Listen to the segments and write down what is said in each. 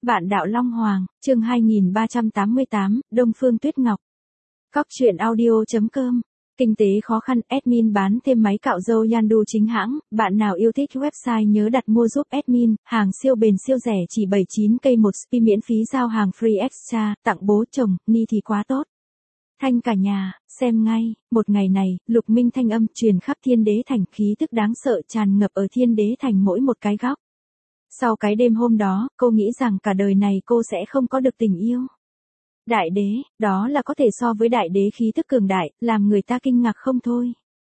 Vạn đạo Long Hoàng, chương 2388, Đông Phương Tuyết Ngọc. Cóc truyện audio.com. Kinh tế khó khăn, admin bán thêm máy cạo râu Yandu chính hãng, bạn nào yêu thích website nhớ đặt mua giúp admin, hàng siêu bền siêu rẻ chỉ 79k một spi miễn phí giao hàng free extra, tặng bố chồng, ni thì quá tốt. Thanh cả nhà, xem ngay, một ngày này, Lục Minh thanh âm truyền khắp Thiên Đế Thành, khí tức đáng sợ tràn ngập ở Thiên Đế Thành mỗi một cái góc. Sau cái đêm hôm đó, cô nghĩ rằng cả đời này cô sẽ không có được tình yêu. Đại đế, đó là có thể so với đại đế khí tức cường đại, làm người ta kinh ngạc không thôi.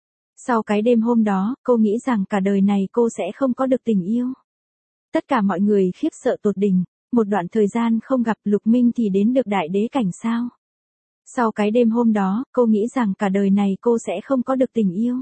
Sau cái đêm hôm đó, cô nghĩ rằng cả đời này cô sẽ không có được tình yêu. Tất cả mọi người khiếp sợ tột đỉnh, một đoạn thời gian không gặp Lục Minh thì đến được đại đế cảnh sao. Sau cái đêm hôm đó, cô nghĩ rằng cả đời này cô sẽ không có được tình yêu.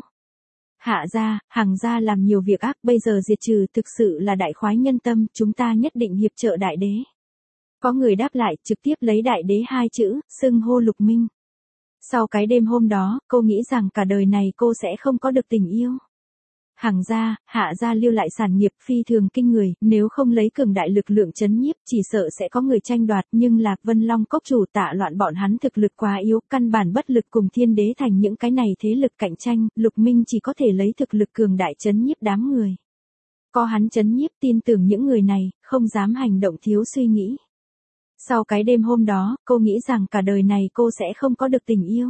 Hạ gia, Hằng gia làm nhiều việc ác, bây giờ diệt trừ thực sự là đại khoái nhân tâm, chúng ta nhất định hiệp trợ đại đế. Có người đáp lại, trực tiếp lấy đại đế hai chữ, xưng hô Lục Minh. Sau cái đêm hôm đó, cô nghĩ rằng cả đời này cô sẽ không có được tình yêu. Hằng gia, Hạ gia lưu lại sản nghiệp phi thường kinh người, nếu không lấy cường đại lực lượng chấn nhiếp, chỉ sợ sẽ có người tranh đoạt, nhưng Lạc Vân Long cốc chủ Tạ Loạn bọn hắn thực lực quá yếu, căn bản bất lực cùng Thiên Đế Thành những cái này thế lực cạnh tranh, Lục Minh chỉ có thể lấy thực lực cường đại chấn nhiếp đám người. Có hắn chấn nhiếp, tin tưởng những người này, không dám hành động thiếu suy nghĩ. Sau cái đêm hôm đó, cô nghĩ rằng cả đời này cô sẽ không có được tình yêu.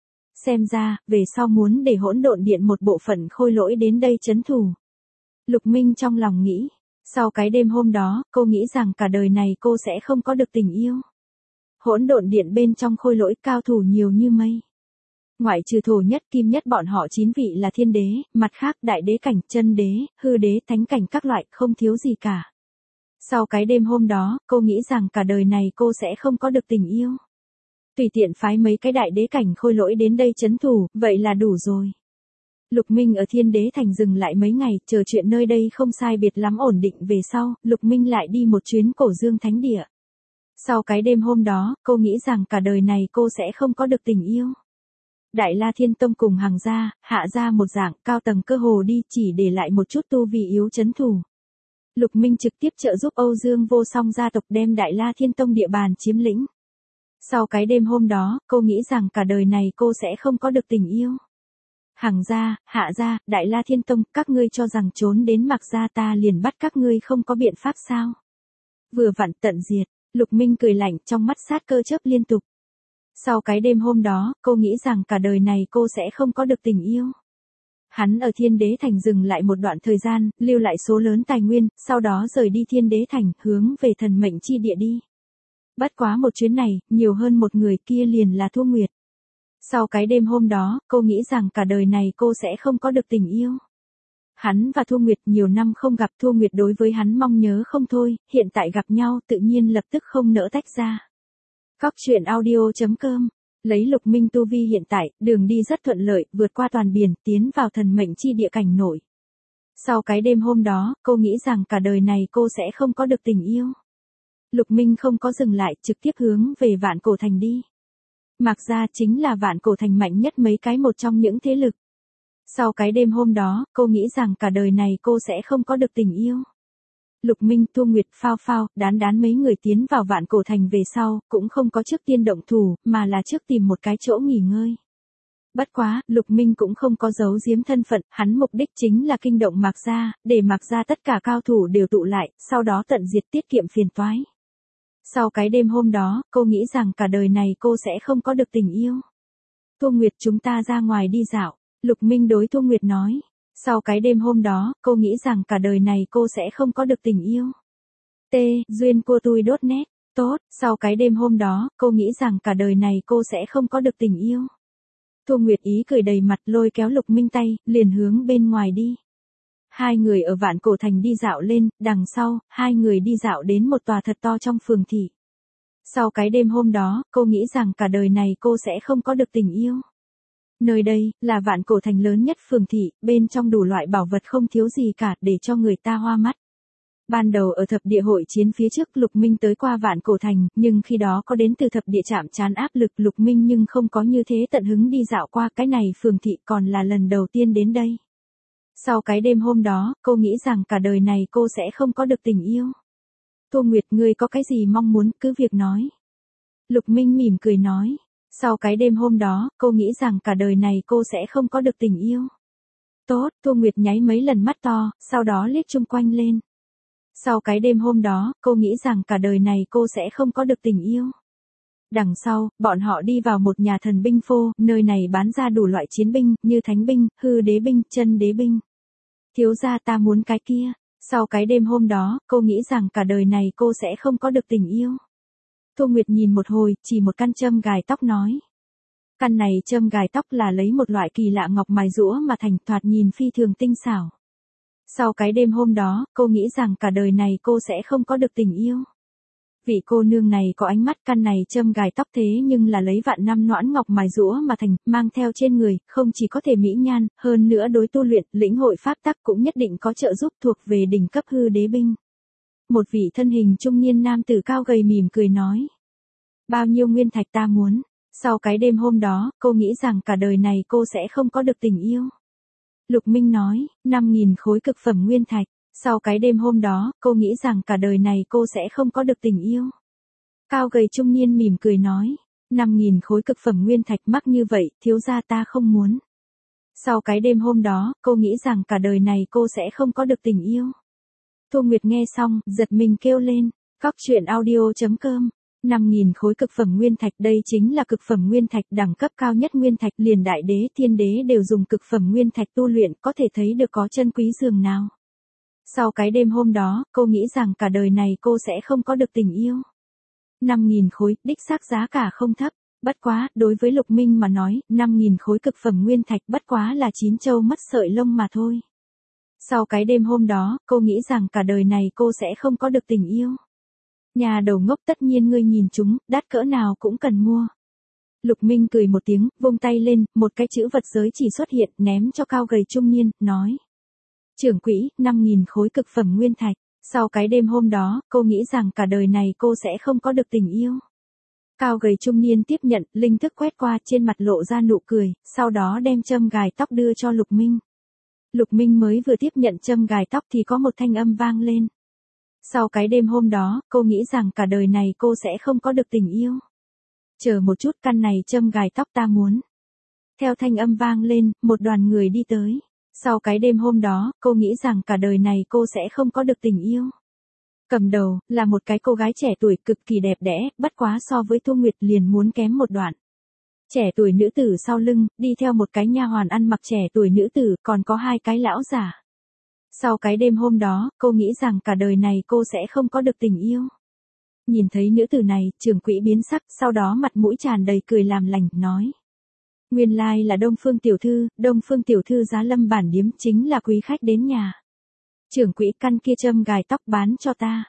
Xem ra, về sau muốn để Hỗn Độn Điện một bộ phận khôi lỗi đến đây trấn thủ. Lục Minh trong lòng nghĩ. Sau cái đêm hôm đó, cô nghĩ rằng cả đời này cô sẽ không có được tình yêu. Hỗn Độn Điện bên trong khôi lỗi cao thủ nhiều như mây. Ngoại trừ Thổ Nhất Kim Nhất bọn họ 9 vị là thiên đế, mặt khác đại đế cảnh, chân đế, hư đế, thánh cảnh các loại, không thiếu gì cả. Sau cái đêm hôm đó, cô nghĩ rằng cả đời này cô sẽ không có được tình yêu. Tùy tiện phái mấy cái đại đế cảnh khôi lỗi đến đây trấn thủ, vậy là đủ rồi. Lục Minh ở Thiên Đế Thành dừng lại mấy ngày, chờ chuyện nơi đây không sai biệt lắm ổn định về sau, Lục Minh lại đi một chuyến Cổ Dương Thánh Địa. Sau cái đêm hôm đó, cô nghĩ rằng cả đời này cô sẽ không có được tình yêu. Đại La Thiên Tông cùng Hằng gia, Hạ gia một dạng, cao tầng cơ hồ đi, chỉ để lại một chút tu vi yếu trấn thủ. Lục Minh trực tiếp trợ giúp Âu Dương Vô Song gia tộc đem Đại La Thiên Tông địa bàn chiếm lĩnh. Sau cái đêm hôm đó, cô nghĩ rằng cả đời này cô sẽ không có được tình yêu. Hằng gia, Hạ gia, Đại La Thiên Tông, các ngươi cho rằng trốn đến Mạc gia ta liền bắt các ngươi không có biện pháp sao? Vừa vặn tận diệt, Lục Minh cười lạnh trong mắt sát cơ chớp liên tục. Sau cái đêm hôm đó, cô nghĩ rằng cả đời này cô sẽ không có được tình yêu. Hắn ở Thiên Đế Thành dừng lại một đoạn thời gian, lưu lại số lớn tài nguyên, sau đó rời đi Thiên Đế Thành, hướng về thần mệnh chi địa đi. Bất quá một chuyến này, nhiều hơn một người kia liền là Thu Nguyệt. Sau cái đêm hôm đó, cô nghĩ rằng cả đời này cô sẽ không có được tình yêu. Hắn và Thu Nguyệt nhiều năm không gặp, Thu Nguyệt đối với hắn mong nhớ không thôi, hiện tại gặp nhau tự nhiên lập tức không nỡ tách ra. Cóc truyện audio.com. Lấy Lục Minh tu vi hiện tại, đường đi rất thuận lợi, vượt qua toàn biển, tiến vào thần mệnh chi địa cảnh nổi. Sau cái đêm hôm đó, cô nghĩ rằng cả đời này cô sẽ không có được tình yêu. Lục Minh không có dừng lại, trực tiếp hướng về Vạn Cổ Thành đi. Mạc gia chính là Vạn Cổ Thành mạnh nhất mấy cái một trong những thế lực. Sau cái đêm hôm đó, cô nghĩ rằng cả đời này cô sẽ không có được tình yêu. Lục Minh, Thu Nguyệt, Phao Phao, Đán mấy người tiến vào Vạn Cổ Thành về sau, cũng không có trước tiên động thủ, mà là trước tìm một cái chỗ nghỉ ngơi. Bất quá, Lục Minh cũng không có giấu giếm thân phận, hắn mục đích chính là kinh động Mạc gia, để Mạc gia tất cả cao thủ đều tụ lại, sau đó tận diệt tiết kiệm phiền toái. Sau cái đêm hôm đó, cô nghĩ rằng cả đời này cô sẽ không có được tình yêu. Thu Nguyệt, chúng ta ra ngoài đi dạo. Lục Minh đối Thu Nguyệt nói. Sau cái đêm hôm đó, cô nghĩ rằng cả đời này cô sẽ không có được tình yêu. Duyên của tôi đốt nét. Tốt, sau cái đêm hôm đó, cô nghĩ rằng cả đời này cô sẽ không có được tình yêu. Thu Nguyệt ý cười đầy mặt lôi kéo Lục Minh tay, liền hướng bên ngoài đi. Hai người ở Vạn Cổ Thành đi dạo lên, đằng sau, hai người đi dạo đến một tòa thật to trong phường thị. Sau cái đêm hôm đó, cô nghĩ rằng cả đời này cô sẽ không có được tình yêu. Nơi đây, là Vạn Cổ Thành lớn nhất phường thị, bên trong đủ loại bảo vật không thiếu gì cả để cho người ta hoa mắt. Ban đầu ở thập địa hội chiến phía trước Lục Minh tới qua Vạn Cổ Thành, nhưng khi đó có đến từ thập địa chạm trán áp lực Lục Minh nhưng không có như thế tận hứng đi dạo qua cái này phường thị còn là lần đầu tiên đến đây. Sau cái đêm hôm đó, cô nghĩ rằng cả đời này cô sẽ không có được tình yêu. Tô Nguyệt, ngươi có cái gì mong muốn, cứ việc nói. Lục Minh mỉm cười nói. Sau cái đêm hôm đó, cô nghĩ rằng cả đời này cô sẽ không có được tình yêu. Tốt, Tô Nguyệt nháy mấy lần mắt to, sau đó liếc chung quanh lên. Sau cái đêm hôm đó, cô nghĩ rằng cả đời này cô sẽ không có được tình yêu. Đằng sau, bọn họ đi vào một nhà thần binh phô, nơi này bán ra đủ loại chiến binh, như thánh binh, hư đế binh, chân đế binh. Thiếu gia, ta muốn cái kia. Sau cái đêm hôm đó, cô nghĩ rằng cả đời này cô sẽ không có được tình yêu. Tô Nguyệt nhìn một hồi, chỉ một căn châm gài tóc nói. Căn này châm gài tóc là lấy một loại kỳ lạ ngọc mài rũa mà thành, thoạt nhìn phi thường tinh xảo. Sau cái đêm hôm đó, cô nghĩ rằng cả đời này cô sẽ không có được tình yêu. Vị cô nương này có ánh mắt, căn này châm gài tóc thế nhưng là lấy vạn năm noãn ngọc mài rũa mà thành, mang theo trên người, không chỉ có thể mỹ nhan, hơn nữa đối tu luyện, lĩnh hội pháp tắc cũng nhất định có trợ giúp, thuộc về đỉnh cấp hư đế binh. Một vị thân hình trung niên nam tử cao gầy mỉm cười nói. Bao nhiêu nguyên thạch ta muốn. Sau cái đêm hôm đó, cô nghĩ rằng cả đời này cô sẽ không có được tình yêu. Lục Minh nói, 5.000 khối cực phẩm nguyên thạch. Sau cái đêm hôm đó, cô nghĩ rằng cả đời này cô sẽ không có được tình yêu. Cao gầy trung niên mỉm cười nói, 5.000 khối cực phẩm nguyên thạch mắc như vậy, thiếu gia ta không muốn. Sau cái đêm hôm đó, cô nghĩ rằng cả đời này cô sẽ không có được tình yêu. Tô Nguyệt nghe xong, giật mình kêu lên, Cóc truyện audio.com. 5.000 khối cực phẩm nguyên thạch, đây chính là cực phẩm nguyên thạch đẳng cấp cao nhất nguyên thạch, liền đại đế thiên đế đều dùng cực phẩm nguyên thạch tu luyện, có thể thấy được có chân quý dường nào. Sau cái đêm hôm đó, cô nghĩ rằng cả đời này cô sẽ không có được tình yêu. 5.000 khối, đích xác giá cả không thấp, bất quá, đối với Lục Minh mà nói, 5.000 khối cực phẩm nguyên thạch bất quá là 9 châu mất sợi lông mà thôi. Sau cái đêm hôm đó, cô nghĩ rằng cả đời này cô sẽ không có được tình yêu. Nhà đầu ngốc, tất nhiên ngươi nhìn chúng, đắt cỡ nào cũng cần mua. Lục Minh cười một tiếng, vung tay lên, một cái chữ vật giới chỉ xuất hiện, ném cho cao gầy trung niên, nói. Trưởng quỹ, 5.000 khối cực phẩm nguyên thạch. Sau cái đêm hôm đó, cô nghĩ rằng cả đời này cô sẽ không có được tình yêu. Cao gầy trung niên tiếp nhận, linh thức quét qua, trên mặt lộ ra nụ cười, sau đó đem châm gài tóc đưa cho Lục Minh. Lục Minh mới vừa tiếp nhận châm gài tóc thì có một thanh âm vang lên. Sau cái đêm hôm đó, cô nghĩ rằng cả đời này cô sẽ không có được tình yêu. Chờ một chút, căn này châm gài tóc ta muốn. Theo thanh âm vang lên, một đoàn người đi tới. Sau cái đêm hôm đó, cô nghĩ rằng cả đời này cô sẽ không có được tình yêu. Cầm đầu, là một cái cô gái trẻ tuổi cực kỳ đẹp đẽ, bất quá so với Thu Nguyệt liền muốn kém một đoạn. Trẻ tuổi nữ tử sau lưng, đi theo một cái nha hoàn ăn mặc trẻ tuổi nữ tử, còn có hai cái lão giả. Sau cái đêm hôm đó, cô nghĩ rằng cả đời này cô sẽ không có được tình yêu. Nhìn thấy nữ tử này, trưởng quỹ biến sắc, sau đó mặt mũi tràn đầy cười làm lành, nói. Nguyên lai là Đông Phương tiểu thư giá Lâm bản điếm, chính là quý khách đến nhà. Trưởng quỹ, căn kia châm gài tóc bán cho ta.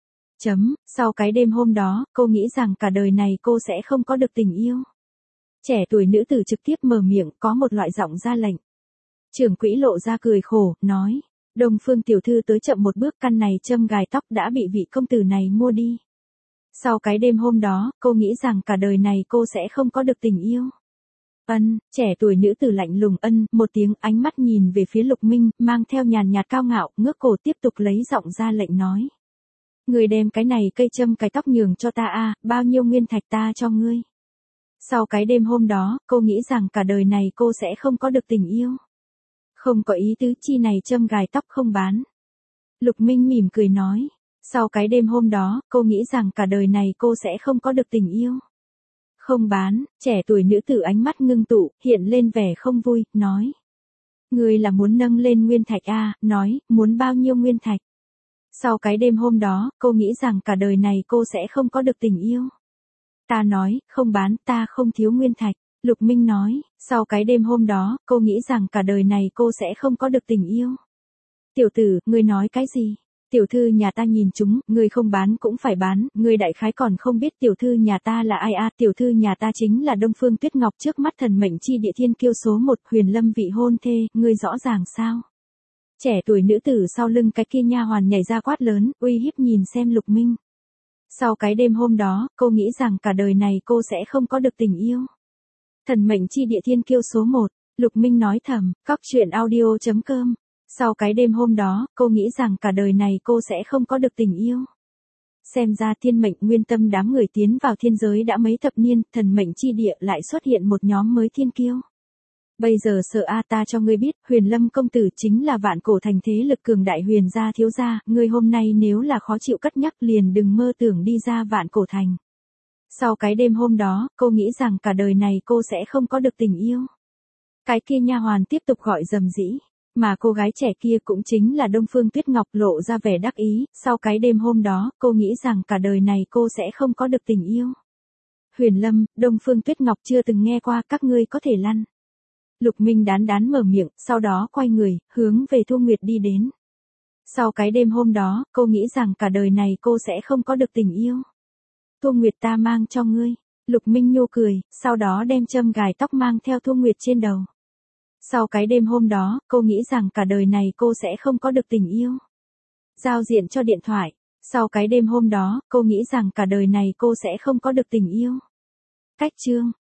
Sau cái đêm hôm đó, cô nghĩ rằng cả đời này cô sẽ không có được tình yêu. Trẻ tuổi nữ tử trực tiếp mở miệng, có một loại giọng ra lệnh. Trưởng quỹ lộ ra cười khổ, nói. Đông Phương tiểu thư tới chậm một bước, căn này châm gài tóc đã bị vị công tử này mua đi. Sau cái đêm hôm đó, cô nghĩ rằng cả đời này cô sẽ không có được tình yêu. Trẻ tuổi nữ tử lạnh lùng một tiếng, ánh mắt nhìn về phía Lục Minh, mang theo nhàn nhạt cao ngạo, ngước cổ tiếp tục lấy giọng ra lệnh nói. Người đem cái này cây châm cài tóc nhường cho ta a, bao nhiêu nguyên thạch ta cho ngươi. Sau cái đêm hôm đó, cô nghĩ rằng cả đời này cô sẽ không có được tình yêu. Không có ý tứ, chi này châm gài tóc không bán. Lục Minh mỉm cười nói. Sau cái đêm hôm đó, cô nghĩ rằng cả đời này cô sẽ không có được tình yêu. Không bán, trẻ tuổi nữ tử ánh mắt ngưng tụ, hiện lên vẻ không vui, nói. Người là muốn nâng lên nguyên thạch a, nói, muốn bao nhiêu nguyên thạch. Sau cái đêm hôm đó, cô nghĩ rằng cả đời này cô sẽ không có được tình yêu. Ta nói, không bán, ta không thiếu nguyên thạch. Lục Minh nói, sau cái đêm hôm đó, cô nghĩ rằng cả đời này cô sẽ không có được tình yêu. Tiểu tử, ngươi nói cái gì? Tiểu thư nhà ta nhìn chúng, ngươi không bán cũng phải bán, ngươi đại khái còn không biết tiểu thư nhà ta là ai a? Tiểu thư nhà ta chính là Đông Phương Tuyết Ngọc, trước mắt thần mệnh chi địa thiên kiêu số 1, Huyền Lâm vị hôn thê, ngươi rõ ràng sao? Trẻ tuổi nữ tử sau lưng cái kia nha hoàn nhảy ra quát lớn, uy hiếp nhìn xem Lục Minh. Sau cái đêm hôm đó, cô nghĩ rằng cả đời này cô sẽ không có được tình yêu. Thần mệnh chi địa thiên kiêu số 1, Lục Minh nói thầm, Cóc truyện audio.com. Sau cái đêm hôm đó, cô nghĩ rằng cả đời này cô sẽ không có được tình yêu. Xem ra thiên mệnh nguyên tâm đám người tiến vào thiên giới đã mấy thập niên, thần mệnh chi địa lại xuất hiện một nhóm mới thiên kiêu. Bây giờ sợ ta cho ngươi biết, Huyền Lâm công tử chính là vạn cổ thành thế lực cường đại Huyền gia thiếu gia, ngươi hôm nay nếu là khó chịu cất nhắc liền đừng mơ tưởng đi ra vạn cổ thành. Sau cái đêm hôm đó, cô nghĩ rằng cả đời này cô sẽ không có được tình yêu. Cái kia nha hoàn tiếp tục gọi rầm rĩ, mà cô gái trẻ kia cũng chính là Đông Phương Tuyết Ngọc lộ ra vẻ đắc ý, sau cái đêm hôm đó, cô nghĩ rằng cả đời này cô sẽ không có được tình yêu. Huyền Lâm, Đông Phương Tuyết Ngọc chưa từng nghe qua, các ngươi có thể lăn. Lục Minh đán đán mở miệng, sau đó quay người, hướng về Thu Nguyệt đi đến. Sau cái đêm hôm đó, cô nghĩ rằng cả đời này cô sẽ không có được tình yêu. Thu Nguyệt ta mang cho ngươi. Lục Minh nhô cười, sau đó đem châm gài tóc mang theo Thu Nguyệt trên đầu. Sau cái đêm hôm đó, cô nghĩ rằng cả đời này cô sẽ không có được tình yêu. Giao diện cho điện thoại. Sau cái đêm hôm đó, cô nghĩ rằng cả đời này cô sẽ không có được tình yêu. Cách chương.